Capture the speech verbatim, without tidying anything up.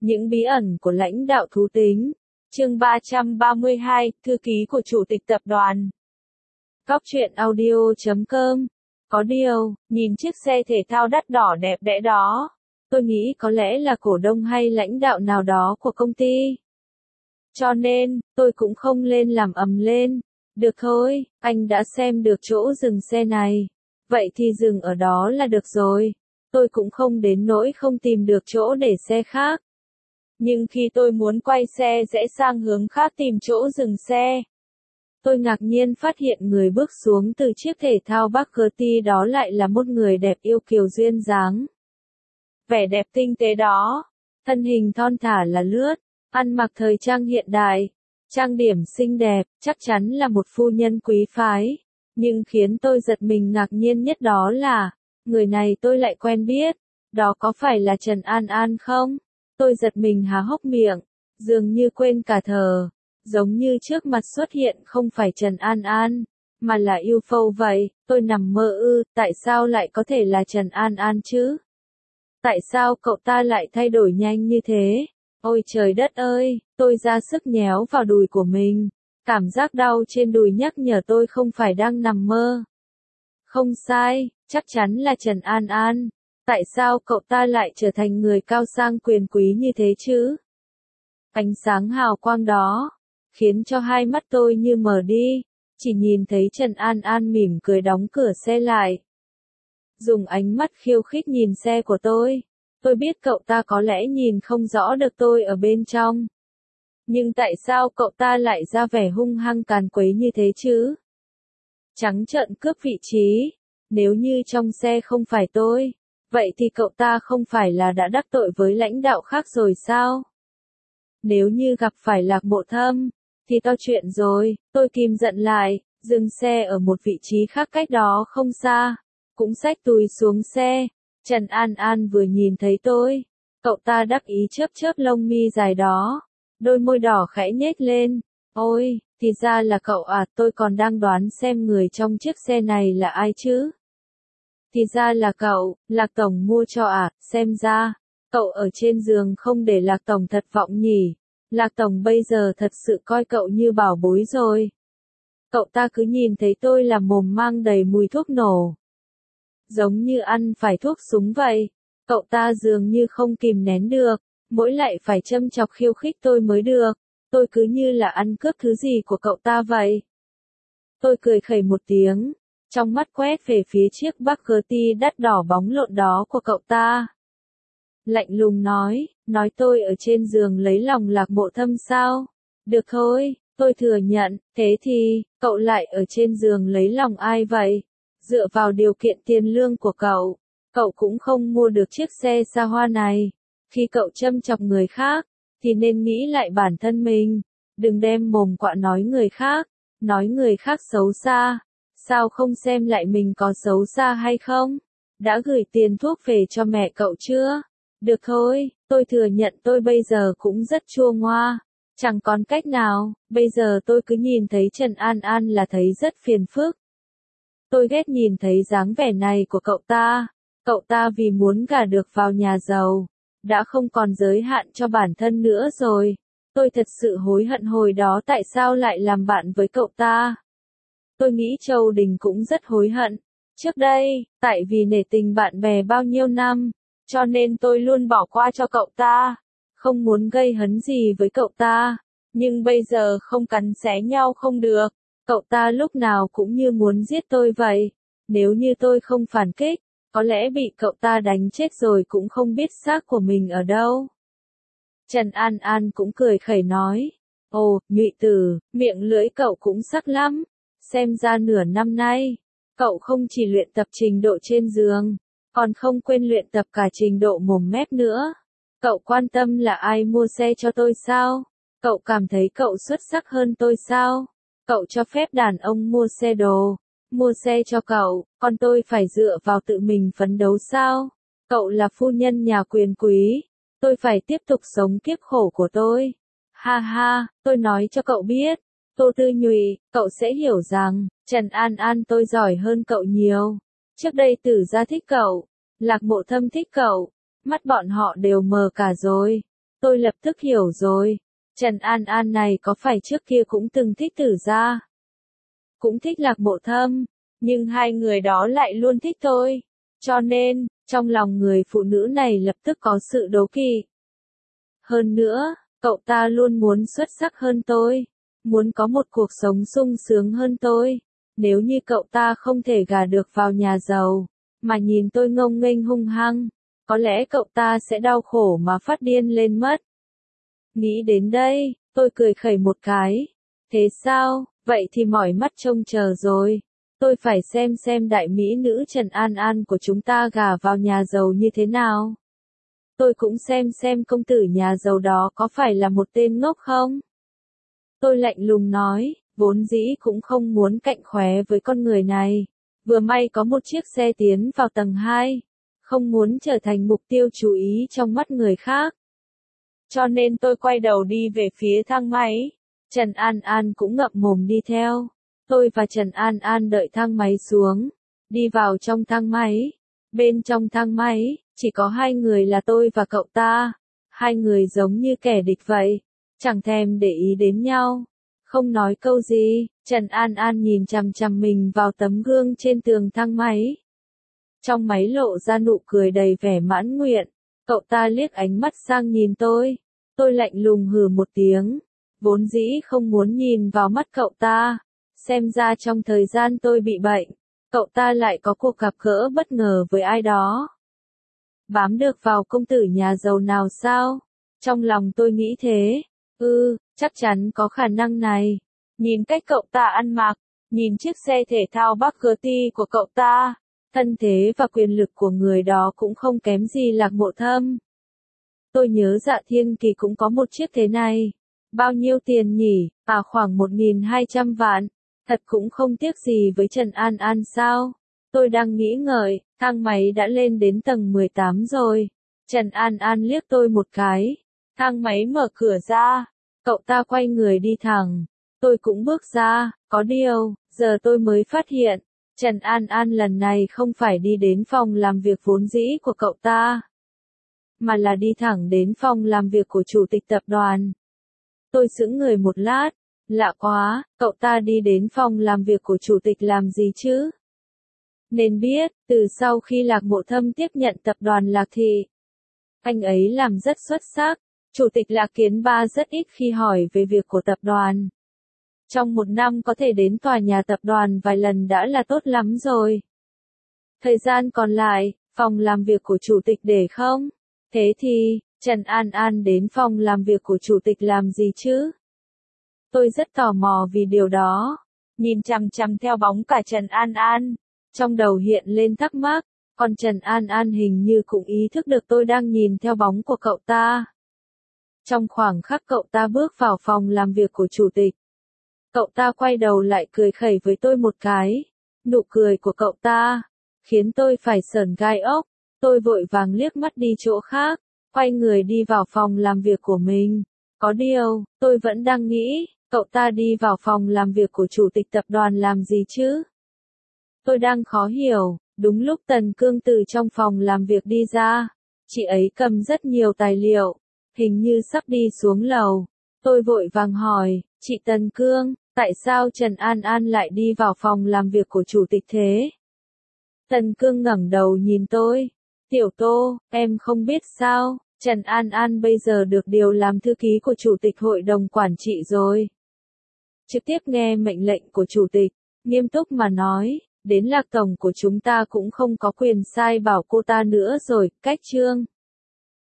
Những bí ẩn của lãnh đạo thú tính. Chương ba trăm ba mươi hai, thư ký của chủ tịch tập đoàn. Cóc truyện audio chấm com. Có điều, nhìn chiếc xe thể thao đắt đỏ đẹp đẽ đó, tôi nghĩ có lẽ là cổ đông hay lãnh đạo nào đó của công ty. Cho nên, tôi cũng không lên làm ầm lên. Được thôi, anh đã xem được chỗ dừng xe này. Vậy thì dừng ở đó là được rồi. Tôi cũng không đến nỗi không tìm được chỗ để xe khác. Nhưng khi tôi muốn quay xe rẽ sang hướng khác tìm chỗ dừng xe, tôi ngạc nhiên phát hiện người bước xuống từ chiếc thể thao Bugatti đó lại là một người đẹp yêu kiều duyên dáng. Vẻ đẹp tinh tế đó, thân hình thon thả là lướt, ăn mặc thời trang hiện đại, trang điểm xinh đẹp, chắc chắn là một phu nhân quý phái. Nhưng khiến tôi giật mình ngạc nhiên nhất đó là, người này tôi lại quen biết, đó có phải là Trần An An không? Tôi giật mình há hốc miệng, dường như quên cả thờ, giống như trước mặt xuất hiện không phải Trần An An, mà là u ép ô vậy. Tôi nằm mơ ư, tại sao lại có thể là Trần An An chứ? Tại sao cậu ta lại thay đổi nhanh như thế? Ôi trời đất ơi, tôi ra sức nhéo vào đùi của mình, cảm giác đau trên đùi nhắc nhở tôi không phải đang nằm mơ. Không sai, chắc chắn là Trần An An. Tại sao cậu ta lại trở thành người cao sang quyền quý như thế chứ? Ánh sáng hào quang đó, khiến cho hai mắt tôi như mờ đi, chỉ nhìn thấy Trần An An mỉm cười đóng cửa xe lại. Dùng ánh mắt khiêu khích nhìn xe của tôi, tôi biết cậu ta có lẽ nhìn không rõ được tôi ở bên trong. Nhưng tại sao cậu ta lại ra vẻ hung hăng càn quấy như thế chứ? Trắng trợn cướp vị trí, nếu như trong xe không phải tôi, vậy thì cậu ta không phải là đã đắc tội với lãnh đạo khác rồi sao? Nếu như gặp phải Lạc Mộ Thâm, thì to chuyện rồi. Tôi kìm giận lại, dừng xe ở một vị trí khác cách đó không xa, cũng xách túi xuống xe. Trần An An vừa nhìn thấy tôi, cậu ta đắc ý chớp chớp lông mi dài đó, đôi môi đỏ khẽ nhếch lên. Ôi, thì ra là cậu à, tôi còn đang đoán xem người trong chiếc xe này là ai chứ? Thì ra là cậu, Lạc Tổng mua cho à, xem ra, cậu ở trên giường không để Lạc Tổng thất vọng nhỉ. Lạc Tổng bây giờ thật sự coi cậu như bảo bối rồi. Cậu ta cứ nhìn thấy tôi là mồm mang đầy mùi thuốc nổ, giống như ăn phải thuốc súng vậy. Cậu ta dường như không kìm nén được, mỗi lại phải châm chọc khiêu khích tôi mới được. Tôi cứ như là ăn cướp thứ gì của cậu ta vậy. Tôi cười khẩy một tiếng, trong mắt quét về phía chiếc Bugatti đắt đỏ bóng lộn đó của cậu ta. Lạnh lùng nói, nói tôi ở trên giường lấy lòng Lạc Mộ Thâm sao? Được thôi, tôi thừa nhận, thế thì, cậu lại ở trên giường lấy lòng ai vậy? Dựa vào điều kiện tiền lương của cậu, cậu cũng không mua được chiếc xe xa hoa này. Khi cậu châm chọc người khác, thì nên nghĩ lại bản thân mình, đừng đem mồm quạ nói người khác, nói người khác xấu xa. Sao không xem lại mình có xấu xa hay không? Đã gửi tiền thuốc về cho mẹ cậu chưa? Được thôi, tôi thừa nhận tôi bây giờ cũng rất chua ngoa. Chẳng còn cách nào, bây giờ tôi cứ nhìn thấy Trần An An là thấy rất phiền phức. Tôi ghét nhìn thấy dáng vẻ này của cậu ta. Cậu ta vì muốn gả được vào nhà giàu, đã không còn giới hạn cho bản thân nữa rồi. Tôi thật sự hối hận hồi đó tại sao lại làm bạn với cậu ta. Tôi nghĩ Châu Đình cũng rất hối hận. Trước đây, tại vì nể tình bạn bè bao nhiêu năm, cho nên tôi luôn bỏ qua cho cậu ta, không muốn gây hấn gì với cậu ta. Nhưng bây giờ không cắn xé nhau không được, cậu ta lúc nào cũng như muốn giết tôi vậy. Nếu như tôi không phản kích, có lẽ bị cậu ta đánh chết rồi cũng không biết xác của mình ở đâu. Trần An An cũng cười khẩy nói, ồ, Nhụy Tử, miệng lưỡi cậu cũng sắc lắm. Xem ra nửa năm nay, cậu không chỉ luyện tập trình độ trên giường, còn không quên luyện tập cả trình độ mồm mép nữa. Cậu quan tâm là ai mua xe cho tôi sao? Cậu cảm thấy cậu xuất sắc hơn tôi sao? Cậu cho phép đàn ông mua xe đồ, mua xe cho cậu, còn tôi phải dựa vào tự mình phấn đấu sao? Cậu là phu nhân nhà quyền quý, tôi phải tiếp tục sống kiếp khổ của tôi. Ha ha, tôi nói cho cậu biết. Tô Tư Nhụy, cậu sẽ hiểu rằng, Trần An An tôi giỏi hơn cậu nhiều. Trước đây Tử Gia thích cậu, Lạc Mộ Thâm thích cậu, mắt bọn họ đều mờ cả rồi. Tôi lập tức hiểu rồi. Trần An An này có phải trước kia cũng từng thích Tử Gia, cũng thích Lạc Mộ Thâm, nhưng hai người đó lại luôn thích tôi. Cho nên, trong lòng người phụ nữ này lập tức có sự đố kỵ. Hơn nữa, cậu ta luôn muốn xuất sắc hơn tôi, muốn có một cuộc sống sung sướng hơn tôi. Nếu như cậu ta không thể gả được vào nhà giàu, mà nhìn tôi ngông nghênh hung hăng, có lẽ cậu ta sẽ đau khổ mà phát điên lên mất. Nghĩ đến đây, tôi cười khẩy một cái. Thế sao, vậy thì mỏi mắt trông chờ rồi. Tôi phải xem xem đại mỹ nữ Trần An An của chúng ta gả vào nhà giàu như thế nào. Tôi cũng xem xem công tử nhà giàu đó có phải là một tên ngốc không. Tôi lạnh lùng nói, vốn dĩ cũng không muốn cạnh khóe với con người này. Vừa may có một chiếc xe tiến vào tầng hai, không muốn trở thành mục tiêu chú ý trong mắt người khác. Cho nên tôi quay đầu đi về phía thang máy. Trần An An cũng ngậm mồm đi theo. Tôi và Trần An An đợi thang máy xuống, đi vào trong thang máy. Bên trong thang máy, chỉ có hai người là tôi và cậu ta. Hai người giống như kẻ địch vậy, chẳng thèm để ý đến nhau. Không nói câu gì, Trần An An nhìn chằm chằm mình vào tấm gương trên tường thang máy. Trong máy lộ ra nụ cười đầy vẻ mãn nguyện. Cậu ta liếc ánh mắt sang nhìn tôi. Tôi lạnh lùng hừ một tiếng. Vốn dĩ không muốn nhìn vào mắt cậu ta. Xem ra trong thời gian tôi bị bệnh, cậu ta lại có cuộc gặp gỡ bất ngờ với ai đó. Bám được vào công tử nhà giàu nào sao? Trong lòng tôi nghĩ thế. Ừ, chắc chắn có khả năng này. Nhìn cách cậu ta ăn mặc, nhìn chiếc xe thể thao Bugatti của cậu ta, thân thế và quyền lực của người đó cũng không kém gì Lạc Mộ Thâm. Tôi nhớ Dạ Thiên Kỳ cũng có một chiếc thế này. Bao nhiêu tiền nhỉ? À, khoảng một nghìn hai trăm vạn. Thật cũng không tiếc gì với Trần An An sao? Tôi đang nghĩ ngợi, thang máy đã lên đến tầng mười tám rồi. Trần An An liếc tôi một cái. Thang máy mở cửa ra. Cậu ta quay người đi thẳng. Tôi cũng bước ra, có điều, giờ tôi mới phát hiện. Trần An An lần này không phải đi đến phòng làm việc vốn dĩ của cậu ta, mà là đi thẳng đến phòng làm việc của chủ tịch tập đoàn. Tôi sững người một lát. Lạ quá, cậu ta đi đến phòng làm việc của chủ tịch làm gì chứ? Nên biết, từ sau khi Lạc Mộ Thâm tiếp nhận tập đoàn Lạc Thị, anh ấy làm rất xuất sắc. Chủ tịch Lạc Kiến Ba rất ít khi hỏi về việc của tập đoàn. Trong một năm có thể đến tòa nhà tập đoàn vài lần đã là tốt lắm rồi. Thời gian còn lại, phòng làm việc của chủ tịch để không? Thế thì, Trần An An đến phòng làm việc của chủ tịch làm gì chứ? Tôi rất tò mò vì điều đó. Nhìn chằm chằm theo bóng cả Trần An An. Trong đầu hiện lên thắc mắc. Còn Trần An An hình như cũng ý thức được tôi đang nhìn theo bóng của cậu ta. Trong khoảng khắc cậu ta bước vào phòng làm việc của chủ tịch, cậu ta quay đầu lại cười khẩy với tôi một cái. Nụ cười của cậu ta khiến tôi phải sởn gai ốc. Tôi vội vàng liếc mắt đi chỗ khác, quay người đi vào phòng làm việc của mình. Có điều, tôi vẫn đang nghĩ, cậu ta đi vào phòng làm việc của chủ tịch tập đoàn làm gì chứ? Tôi đang khó hiểu. Đúng lúc Tần Cương từ trong phòng làm việc đi ra, chị ấy cầm rất nhiều tài liệu, hình như sắp đi xuống lầu. Tôi vội vàng hỏi, chị Tần Cương, tại sao Trần An An lại đi vào phòng làm việc của chủ tịch thế? Tần Cương ngẩng đầu nhìn tôi. Tiểu Tô, em không biết sao, Trần An An bây giờ được điều làm thư ký của chủ tịch hội đồng quản trị rồi. Trực tiếp nghe mệnh lệnh của chủ tịch, nghiêm túc mà nói, đến Lạc tổng của chúng ta cũng không có quyền sai bảo cô ta nữa rồi, cách chương.